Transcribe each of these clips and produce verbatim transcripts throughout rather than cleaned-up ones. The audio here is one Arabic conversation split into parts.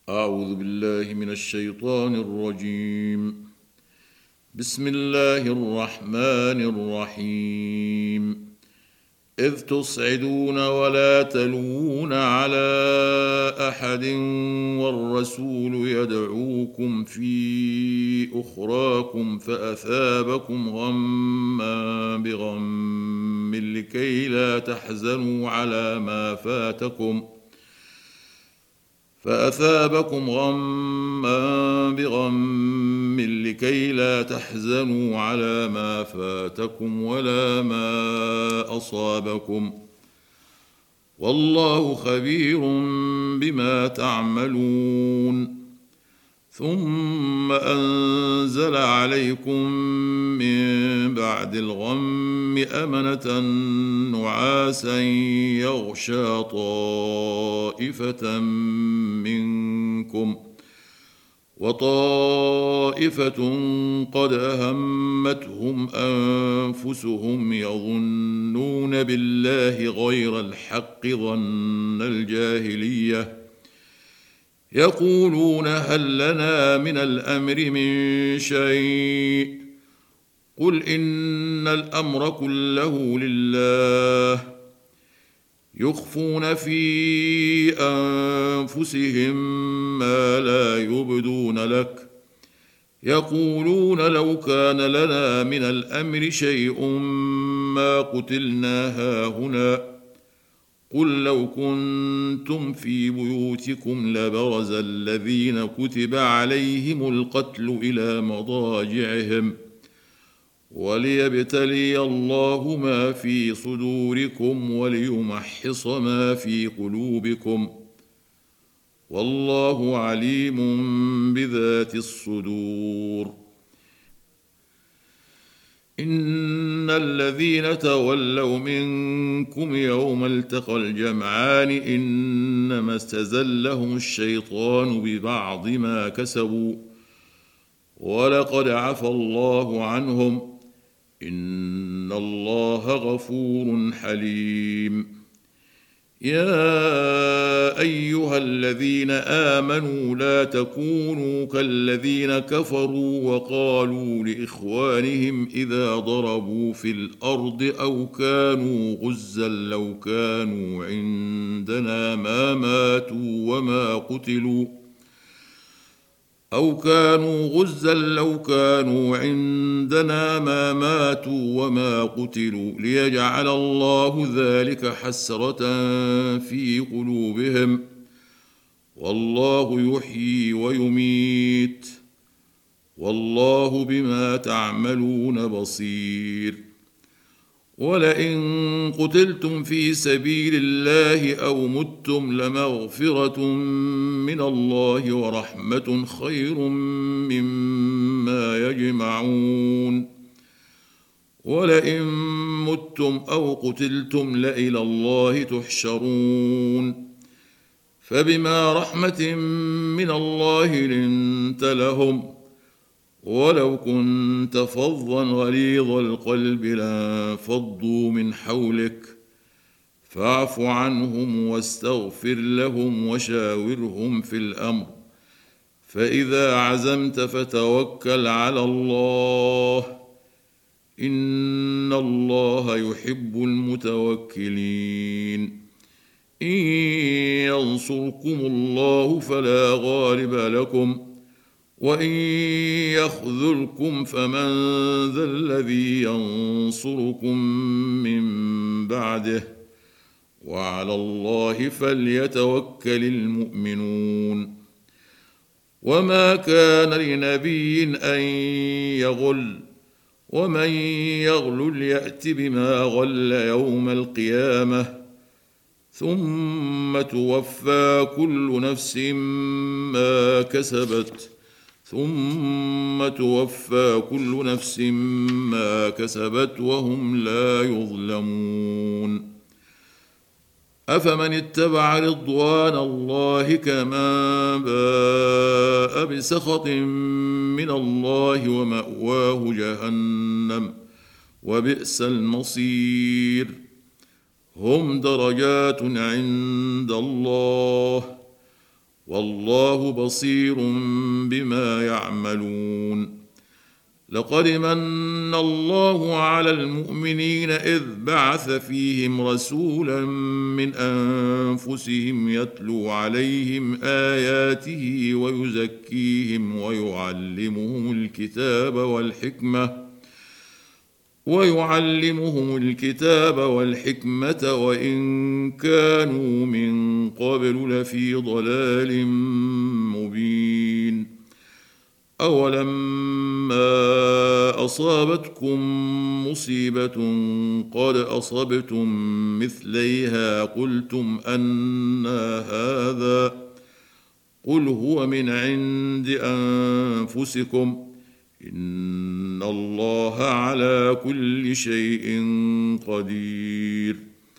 أعوذ بالله من الشيطان الرجيم. بسم الله الرحمن الرحيم. إذ تصعدون ولا تلوون على أحد والرسول يدعوكم في أخراكم فأثابكم غما بغم لكي لا تحزنوا على ما فاتكم فأثابكم غما بغم لكي لا تحزنوا على ما فاتكم ولا ما أصابكم والله خبير بما تعملون. ثم أنزل عليكم من بعد الغم أمنة نعاسا يغشى طائفة منكم وطائفة قد أهمتهم أنفسهم يظنون بالله غير الحق ظن الجاهلية يقولون هل لنا من الأمر من شيء قل إن الأمر كله لله يخفون في أنفسهم ما لا يبدون لك يقولون لو كان لنا من الأمر شيء ما قتلنا هاهنا قل لو كنتم في بيوتكم لبرز الذين كتب عليهم القتل إلى مضاجعهم وليبتلي الله ما في صدوركم وليمحص ما في قلوبكم والله عليم بذات الصدور. إن الذين تولوا منكم يوم التقى الجمعان إنما استزلهم الشيطان ببعض ما كسبوا ولقد عفى الله عنهم إن الله غفور حليم. يا أيها الذين آمنوا لا تكونوا كالذين كفروا وقالوا لإخوانهم إذا ضربوا في الأرض أو كانوا غزا لو كانوا عندنا ما ماتوا وما قتلوا أو كانوا غزا لو كانوا عندنا ما ماتوا وما قتلوا ليجعل الله ذلك حسرة في قلوبهم والله يحيي ويميت والله بما تعملون بصير. ولئن قتلتم في سبيل الله أو متم لمغفرة من الله ورحمة خير مما يجمعون. ولئن متم أو قتلتم لإلى الله تحشرون. فبما رحمة من الله لنت لهم ولو كنت فظا غليظ القلب لانفضوا من حولك فاعف عنهم واستغفر لهم وشاورهم في الأمر فإذا عزمت فتوكل على الله إن الله يحب المتوكلين. إن ينصركم الله فلا غالب لكم وإن يخذلكم فمن ذا الذي ينصركم من بعده وعلى الله فليتوكل المؤمنون. وما كان لنبي أن يغل ومن يغل يأت بما غل يوم القيامة ثم توفى كل نفس ما كسبت ثم توفى كل نفس ما كسبت وهم لا يظلمون. أفمن اتبع رضوان الله كمن باء بسخط من الله ومأواه جهنم وبئس المصير. هم درجات عند الله والله بصير بما يعملون. لقد من الله على المؤمنين إذ بعث فيهم رسولا من أنفسهم يتلو عليهم آياته ويزكيهم ويعلمهم الكتاب والحكمة ويعلمهم الكتاب والحكمة وإن كانوا من قبل لفي ضلال مبين. أولما أصابتكم مصيبة قد أصبتم مثليها قلتم أنى هذا قل هو من عند أنفسكم إن الله على كل شيء قدير.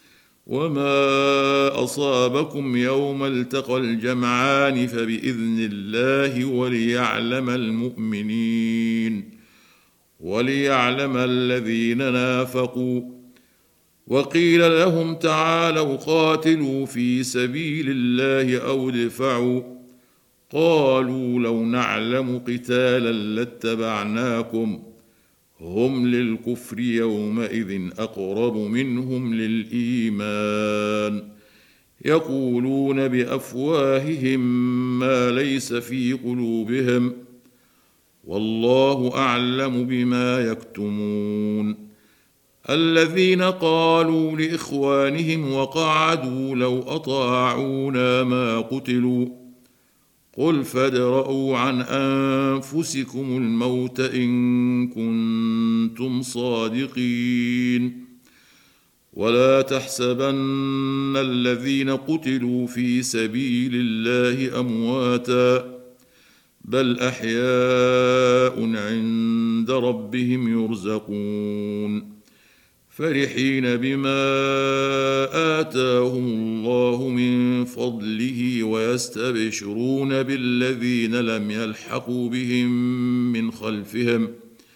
وما أصابكم يوم التقى الجمعان فبإذن الله وليعلم المؤمنين وليعلم الذين نافقوا. وقيل لهم تعالوا قاتلوا في سبيل الله أو ادفعوا قالوا لو نعلم قتالا لاتبعناكم هم للكفر يومئذ أقرب منهم للإيمان يقولون بأفواههم ما ليس في قلوبهم والله أعلم بما يكتمون. الذين قالوا لإخوانهم وقعدوا لو أطاعونا ما قتلوا قل فادرءوا عن أنفسكم الموت إن كنتم صادقين. ولا تحسبن الذين قتلوا في سبيل الله أمواتا بل أحياء عند ربهم يرزقون فرحين بما آتاهم الله من فضله ويستبشرون بالذين لم يلحقوا بهم من خلفهم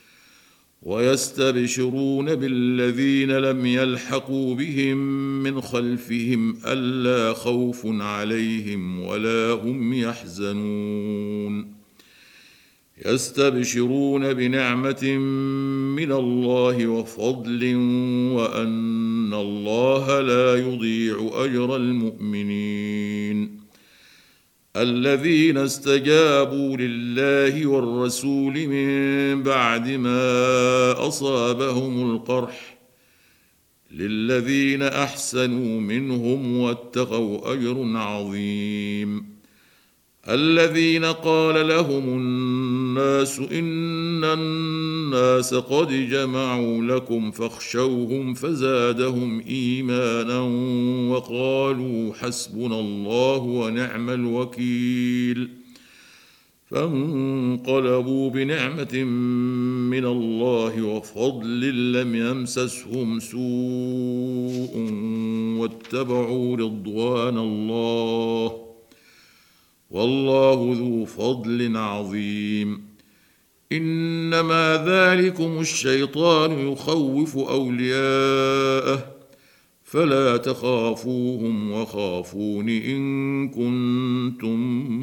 ويستبشرون بالذين لم يلحقوا بهم من خلفهم ألا خوف عليهم ولا هم يحزنون. يستبشرون بنعمة من الله وفضل وأن الله لا يضيع أجر المؤمنين. الذين استجابوا لله والرسول من بعد ما أصابهم القرح للذين أحسنوا منهم واتقوا أجر عظيم. الذين قال لهم الناس إن الناس قد جمعوا لكم فاخشوهم فزادهم إيمانا وقالوا حسبنا الله ونعم الوكيل فانقلبوا بنعمة من الله وفضل لم يمسسهم سوء واتبعوا رضوان الله والله ذو فضل عظيم. إنما ذلكم الشيطان يخوف أولياءه فلا تخافوهم وخافون إن كنتم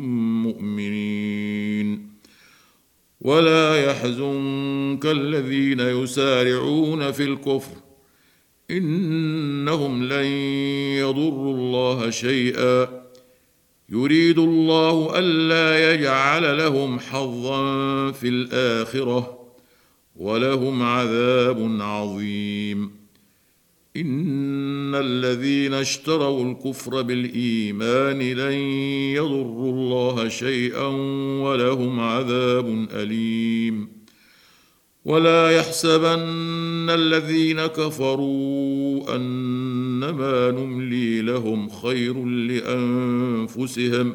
مؤمنين. ولا يحزنك الذين يسارعون في الكفر إنهم لن يضروا الله شيئا يريد الله ألا يجعل لهم حظا في الآخرة ولهم عذاب عظيم. إن الذين اشتروا الكفر بالإيمان لن يضروا الله شيئا ولهم عذاب أليم. ولا يحسبن الذين كفروا أنما نملي لهم خير لأنفسهم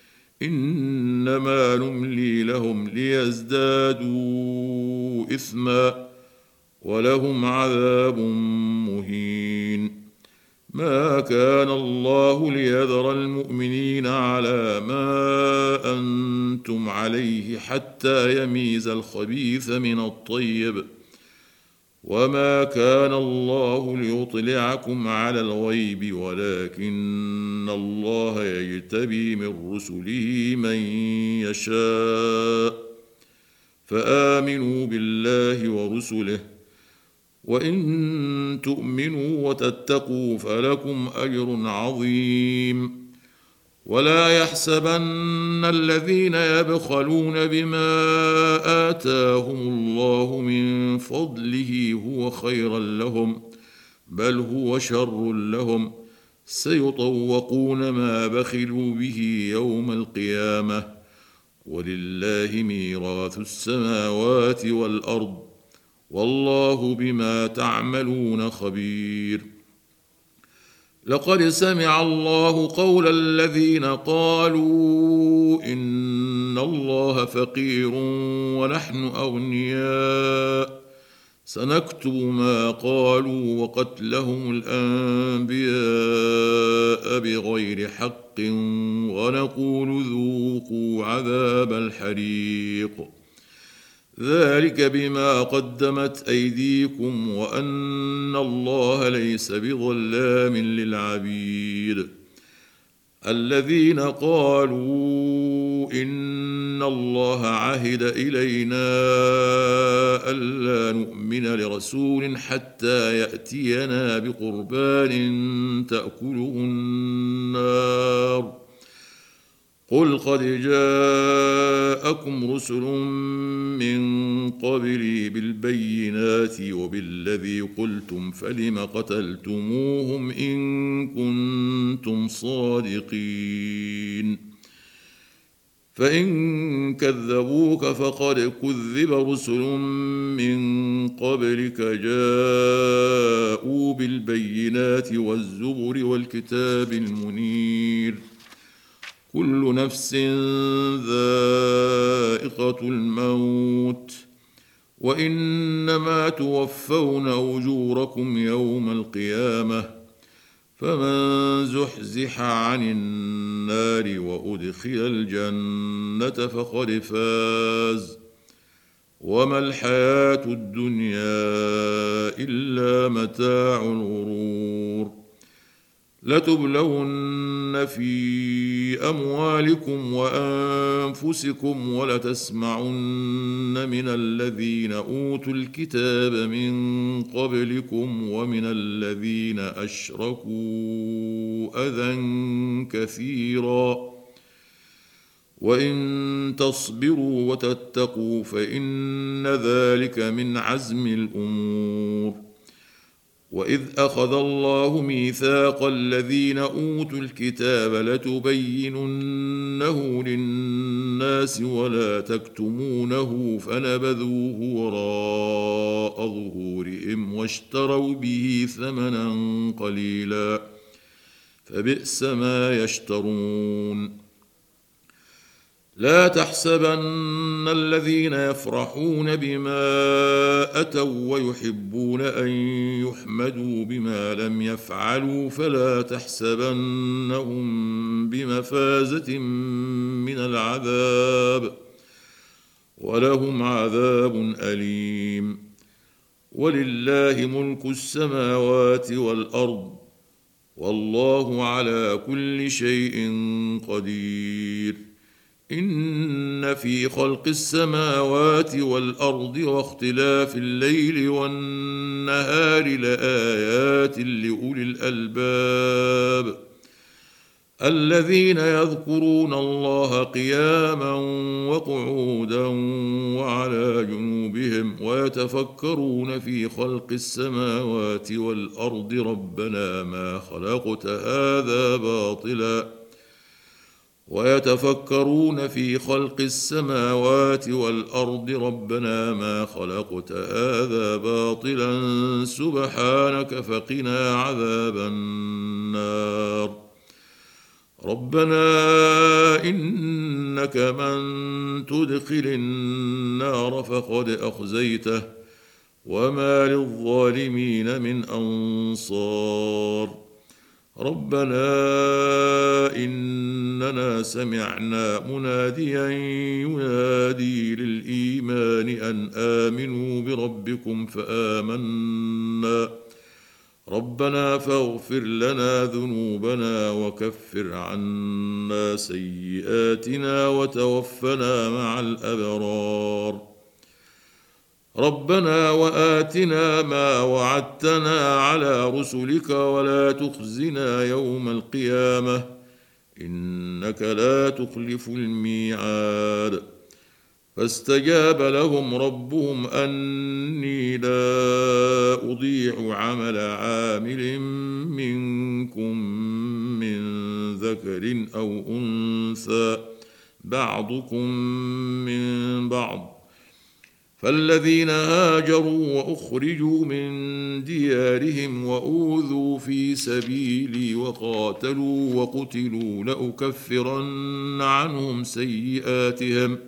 إنما نملي لهم ليزدادوا إثما ولهم عذاب مهين. ما كان الله ليذر المؤمنين على ما أنتم عليه حتى يميز الخبيث من الطيب وما كان الله ليطلعكم على الغيب ولكن الله يجتبي من رسله من يشاء فآمنوا بالله ورسله وإن تؤمنوا وتتقوا فلكم أجر عظيم ولا يحسبن الذين يبخلون بما آتاهم الله من فضله هو خيرا لهم بل هو شر لهم سيطوقون ما بخلوا به يوم القيامة ولله ميراث السماوات والأرض والله بما تعملون خبير لقد سمع الله قول الذين قالوا إن الله فقير ونحن أغنياء سنكتب ما قالوا وقتلهم الأنبياء بغير حق ونقول ذوقوا عذاب الحريق ذلك بما قدمت أيديكم وأن الله ليس بظلام للعبيد الذين قالوا إن الله عهد إلينا ألا نؤمن لرسول حتى يأتينا بقربان تأكله النار قل قد جاءكم رسل من قبلي بالبينات وبالذي قلتم فلم قتلتموهم إن كنتم صادقين فإن كذبوك فقد كذب رسل من قبلك جاءوا بالبينات والزبر والكتاب المنير كل نفس ذائقة الموت وإنما توفون أجوركم يوم القيامة فمن زحزح عن النار وأدخل الجنة فقد فاز وما الحياة الدنيا إلا متاع الغرور لتبلون في أموالكم وأنفسكم ولتسمعن من الذين أوتوا الكتاب من قبلكم ومن الذين أشركوا أذى كثيرا وإن تصبروا وتتقوا فإن ذلك من عزم الأمور وإذ أخذ الله ميثاق الذين أوتوا الكتاب لتبيننه للناس ولا تكتمونه فنبذوه وراء ظهورهم واشتروا به ثمنا قليلا فبئس ما يشترون لا تحسبن الذين يفرحون بما أتوا ويحبون أن يحمدوا بما لم يفعلوا فلا تحسبنهم بمفازة من العذاب ولهم عذاب أليم ولله ملك السماوات والأرض والله على كل شيء قدير إن في خلق السماوات والأرض واختلاف الليل والنهار لآيات لأولي الألباب الذين يذكرون الله قياما وقعودا وعلى جنوبهم ويتفكرون في خلق السماوات والأرض ربنا ما خلقت هذا باطلا ويتفكرون في خلق السماوات والأرض ربنا ما خلقت هذا باطلا سبحانك فقنا عذاب النار ربنا إنك من تدخل النار فقد أخزيته وما للظالمين من أنصار ربنا إننا سمعنا مناديا ينادي للإيمان أن آمنوا بربكم فآمنا ربنا فاغفر لنا ذنوبنا وكفر عنا سيئاتنا وتوفنا مع الأبرار ربنا وآتنا ما وعدتنا على رسلك ولا تخزنا يوم القيامة إنك لا تخلف الميعاد فاستجاب لهم ربهم أني لا أضيع عمل عامل منكم من ذكر أو أنثى بعضكم من بعض فالذين هاجروا وأخرجوا من ديارهم وأوذوا في سبيلي وقاتلوا وقتلوا لأكفرن عنهم سيئاتهم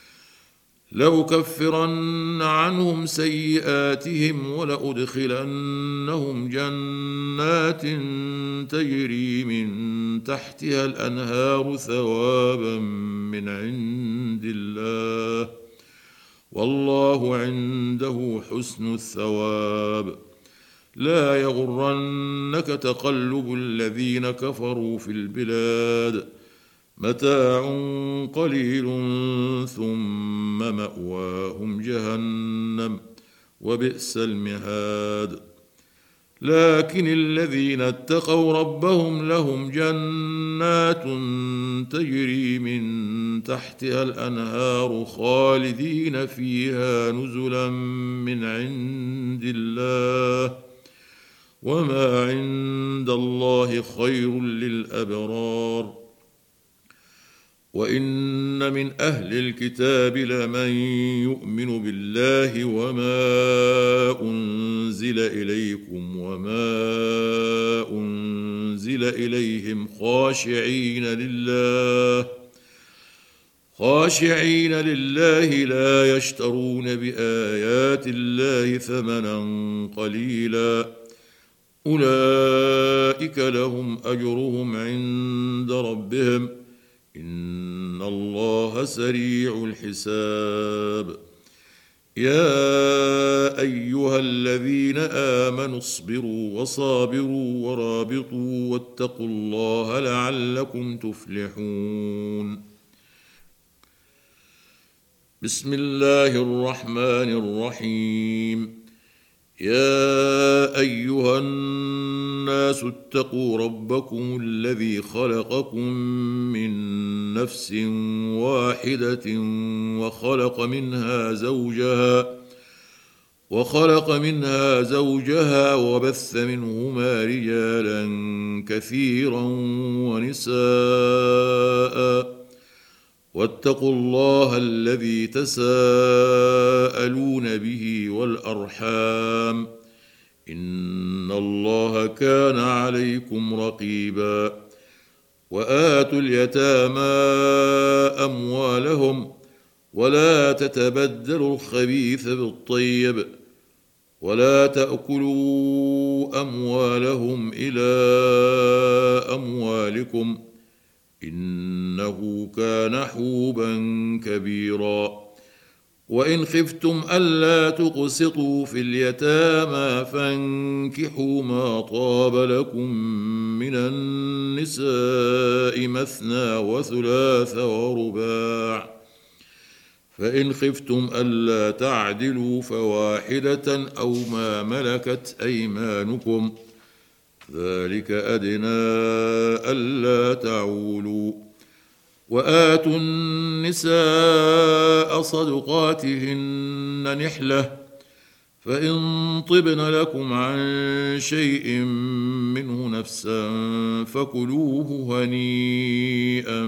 لأكفرن عنهم سيئاتهم ولأدخلنهم جنات تجري من تحتها الأنهار ثوابا من عند الله والله عنده حسن الثواب لا يغرنك تقلب الذين كفروا في البلاد متاع قليل ثم مأواهم جهنم وبئس المهاد لكن الذين اتقوا ربهم لهم جنات تجري من تحتها الأنهار خالدين فيها نزلا من عند الله وما عند الله خير للأبرار وإن من أهل الكتاب لمن يؤمن بالله وما أنزل إليكم وما أنزل إليهم خاشعين لله خاشعين لله لا يشترون بآيات الله ثمنا قليلا أولئك لهم أجرهم عند ربهم إن الله سريع الحساب يا أيها الذين آمنوا اصبروا وصابروا ورابطوا واتقوا الله لعلكم تفلحون بسم الله الرحمن الرحيم يا أيها الناس اتقوا ربكم الذي خلقكم من نفس واحدة وخلق منها زوجها وخلق منها زوجها وبث منهما رجالا كثيرا ونساء واتقوا الله الذي تساءلون به والأرحام إن الله كان عليكم رقيبا وآتوا اليتامى أموالهم ولا تتبدلوا الخبيث بالطيب ولا تأكلوا أموالهم إلى أموالكم إنه كان حوبا كبيرا وإن خفتم ألا تقسطوا في اليتامى فانكحوا ما طاب لكم من النساء مثنى وثلاث ورباع فإن خفتم ألا تعدلوا فواحدة أو ما ملكت أيمانكم ذلك أدنى ألا تعولوا وآتوا النساء صدقاتهن نحلة فإن طبن لكم عن شيء منه نفسا فكلوه هنيئا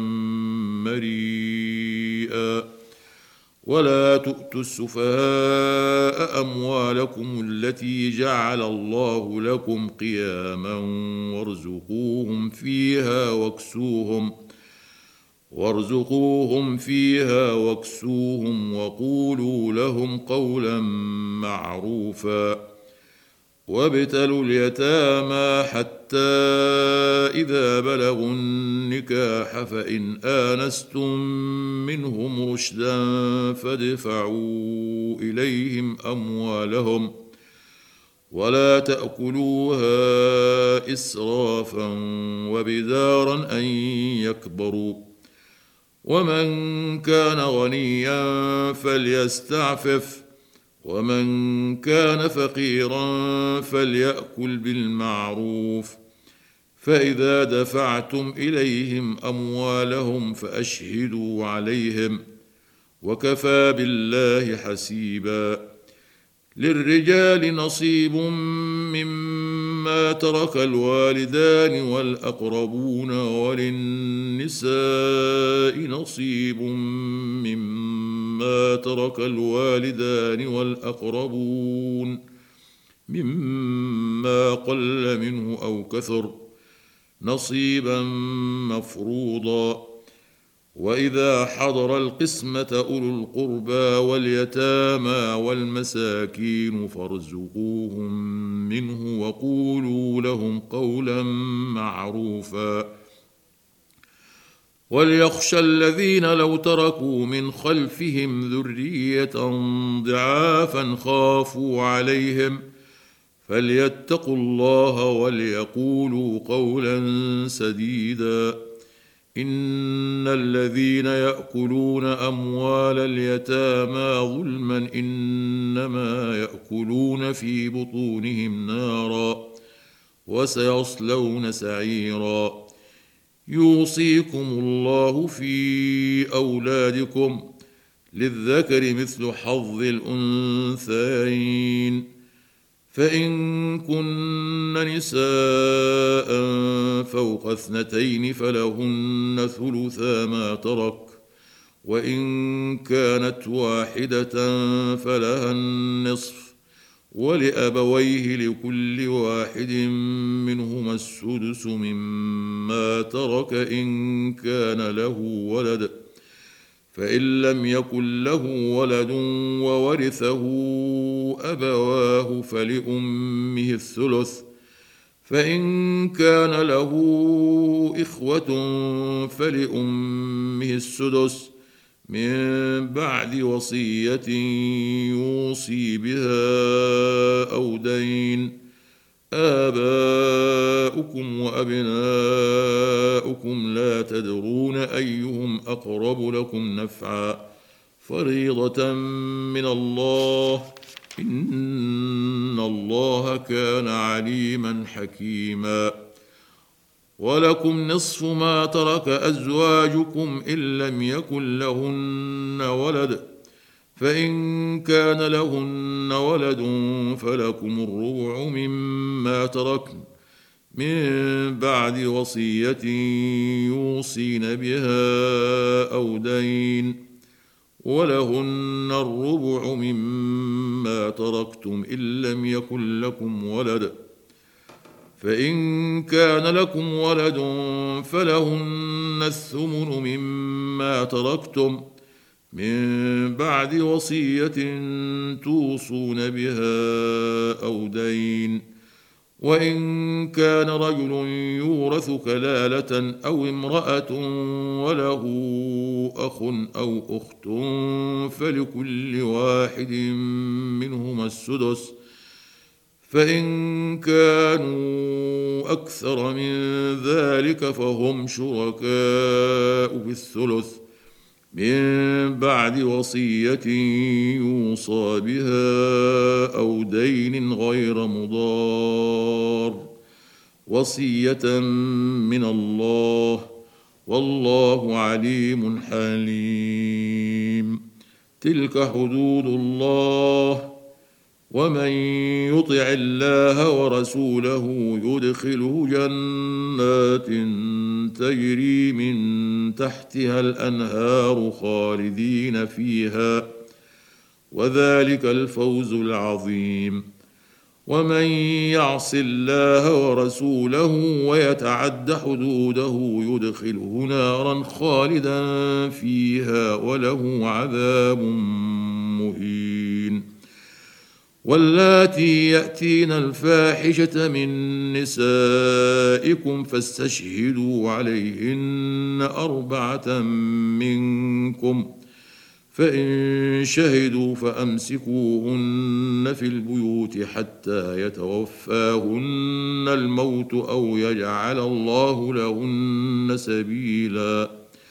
مريئا ولا تؤتوا السفهاء أموالكم التي جعل الله لكم قياما وارزقوهم فيها واكسوهم وارزقوهم فيها واكسوهم وقولوا لهم قولا معروفا وابتلوا اليتامى حتى إذا بلغوا النكاح فإن آنستم منهم رشدا فادفعوا إليهم أموالهم ولا تأكلوها إسرافا وبدارا أن يكبروا ومن كان غنيا فليستعفف ومن كان فقيرا فليأكل بالمعروف فإذا دفعتم إليهم أموالهم فأشهدوا عليهم وكفى بالله حسيبا للرجال نصيب مما ترك الوالدان والأقربون وللنساء نصيب مما ترك الوالدان والأقربون مما قل منه أو كثر نصيبا مفروضا وإذا حضر القسمة أولو القربى واليتامى والمساكين فارزقوهم منه وقولوا لهم قولا معروفا وليخشى الذين لو تركوا من خلفهم ذرية ضعافا خافوا عليهم فليتقوا الله وليقولوا قولا سديدا إن الذين يأكلون أموال اليتامى ظلما إنما يأكلون في بطونهم نارا وسيصلون سعيرا يوصيكم الله في أولادكم للذكر مثل حظ الأنثيين فإن كن نساء فوق اثنتين فلهن ثلثا ما ترك وإن كانت واحدة فلها النصف ولأبويه لكل واحد منهما السدس مما ترك إن كان له ولد فإن لم يكن له ولد وورثه أبواه فلأمه الثلث فإن كان له إخوة فلأمه السدس من بعد وصية يوصي بها أو دين آباؤكم وأبناؤكم لا تدرون أيهم أقرب لكم نفعا فريضة من الله إن الله كان عليما حكيما ولكم نصف ما ترك أزواجكم إن لم يكن لهن ولد فإن كان لهن ولد فلكم الربع مما تركن من بعد وصية يوصين بها أو دين ولهن الربع مما تركتم إن لم يكن لكم ولد فإن كان لكم ولد فلهن الثمن مما تركتم من بعد وصية توصون بها أو دين وإن كان رجل يورث كلالة أو امرأة وله أخ أو أخت فلكل واحد منهما السدس فإن كانوا أكثر من ذلك فهم شركاء بالثلث من بعد وصية يوصى بها أو دين غير مضار وصية من الله والله عليم حليم تلك حدود الله ومن يطع الله ورسوله يدخله جنات تجري من تحتها الأنهار خالدين فيها وذلك الفوز العظيم ومن يعص الله ورسوله ويتعد حدوده يدخله نارا خالدا فيها وله عذاب مهين واللاتي يأتين الفاحشة من نسائكم فاستشهدوا عليهن أربعة منكم فإن شهدوا فأمسكوهن في البيوت حتى يتوفاهن الموت أو يجعل الله لهن سبيلا.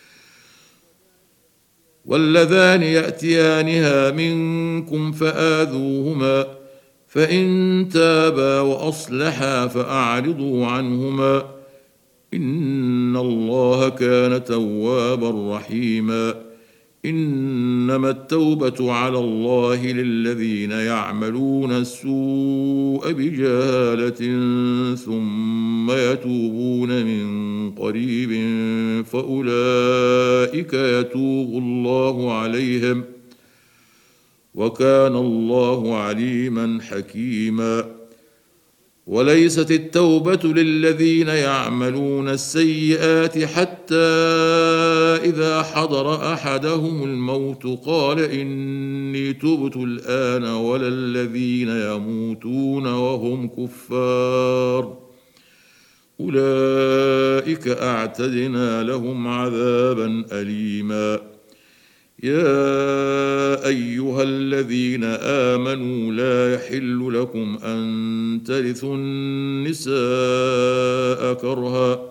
واللذان يأتيانها منكم فآذوهما فإن تابا وأصلحا فأعرضوا عنهما إن الله كان توابا رحيما. إنما التوبة على الله للذين يعملون السوء بجهالة ثم يتوبون من قريب فأولئك يتوب الله عليهم وكان الله عليما حكيما. وليست التوبة للذين يعملون السيئات حتى إذا حضر أحدهم الموت قال إني تبت الآن ولا الذين يموتون وهم كفار أولئك أعتدنا لهم عذابا أليما. يا أيها الذين آمنوا لا يحل لكم أن ترثوا النساء كرها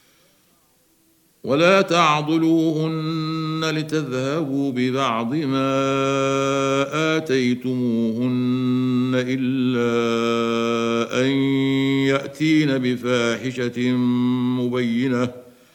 ولا تعضلوهن لتذهبوا ببعض ما آتيتموهن إلا أن يأتين بفاحشة مبينة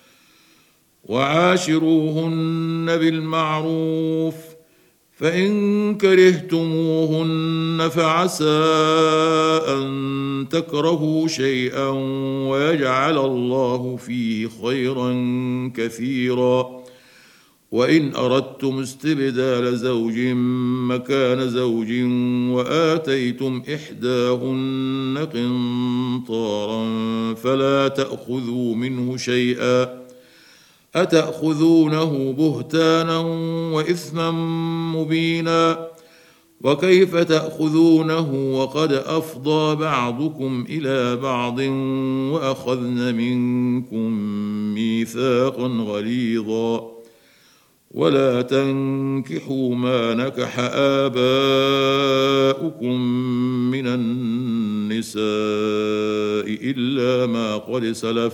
وعاشروهن بالمعروف فإن كرهتموهن فعسى أن تكرهوا شيئا ويجعل الله فيه خيرا كثيرا. وإن أردتم استبدال زوج مكان زوج وآتيتم إحداهن قنطارا فلا تأخذوا منه شيئا أتأخذونه بهتانا وإثما مبينا وكيف تأخذونه وقد أفضى بعضكم إلى بعض وأخذن منكم ميثاقا غليظا. ولا تنكحوا ما نكح آباؤكم من النساء إلا ما قد سلف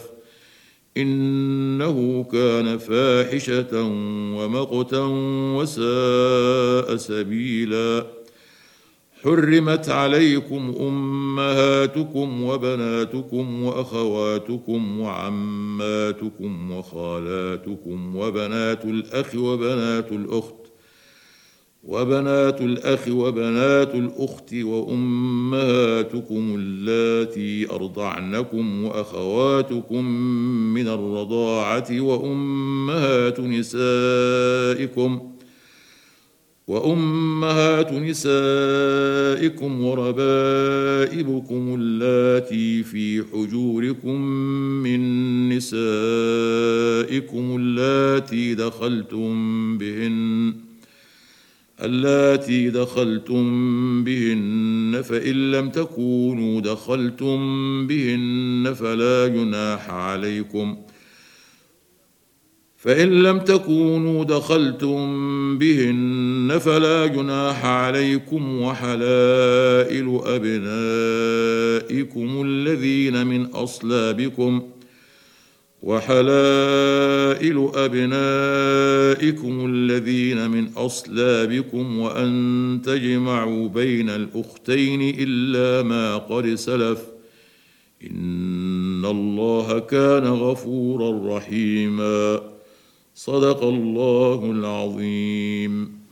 إنه كان فاحشة ومقتا وساء سبيلا. حرمت عليكم أمهاتكم وبناتكم وأخواتكم وعماتكم وخالاتكم وبنات الأخ وبنات الأخت وبنات الأخ وبنات الأخت وأمهاتكم اللاتي أرضعنكم وأخواتكم من الرضاعة وأمهات نسائكم وأمهات نسائكم وربائبكم اللاتي في حجوركم من نسائكم اللاتي دخلتم بهن اللاتي دخلتم بهن فإن لم تكونوا دخلتم بهن فلا جناح عليكم فإن لم تكونوا دخلتم بهن فلا جناح عليكم وحلائل أبنائكم الذين من أصلابكم وحلائل أبنائكم الذين من أصلابكم وأن تجمعوا بين الأختين إلا ما قد سلف إن الله كان غفورا رحيما. صدق الله العظيم.